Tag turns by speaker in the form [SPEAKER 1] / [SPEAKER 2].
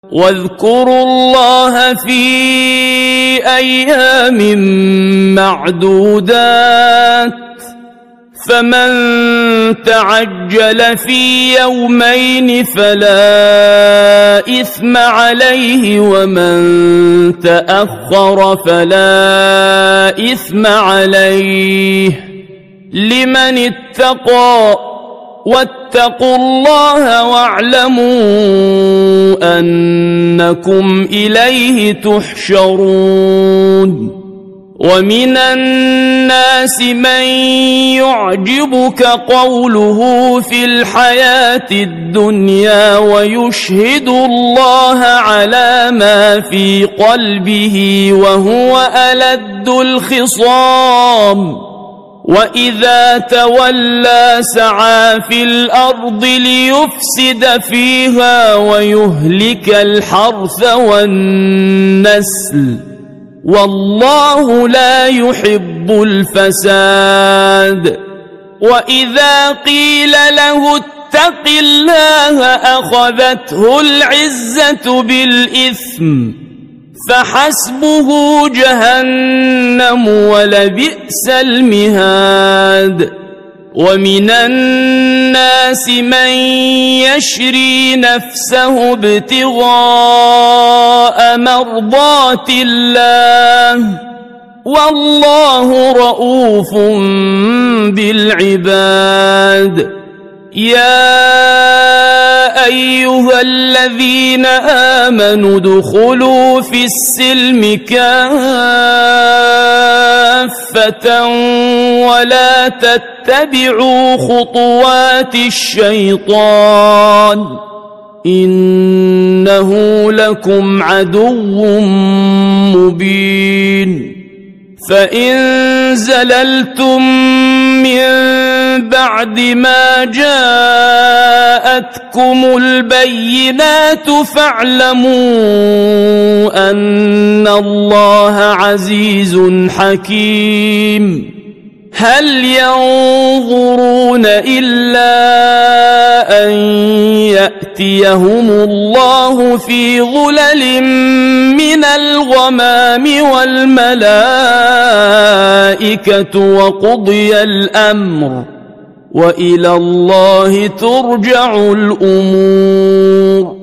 [SPEAKER 1] واذكروا الله في أيام معدودات فمن تعجل في يومين فلا إثم عليه ومن تأخر فلا إثم عليه لمن اتقى واتقوا الله واعلموا أنكم إليه تحشرون ومن الناس من يعجبك قوله في الحياة الدنيا ويشهد الله على ما في قلبه وهو ألد الخصام وإذا تولى سعى في الأرض ليفسد فيها ويهلك الحرث والنسل والله لا يحب الفساد وإذا قيل له اتق الله أخذته العزة بالإثم فحسبه جهنم ولبئس المهاد ومن الناس من يشري نفسه ابتغاء مرضات الله والله رؤوف بالعباد يا أيها الذين آمنوا ادخلوا في السلم كافة ولا تتبعوا خطوات الشيطان إنه لكم عدو مبين فإن زللتم من بعد ما جاءتكم البينات فاعلموا أن الله عزيز حكيم هل ينظرون إلا أن يأتيهم الله في ظلل من الغمام والملائكة وقضي الأمر وإلى الله ترجع الأمور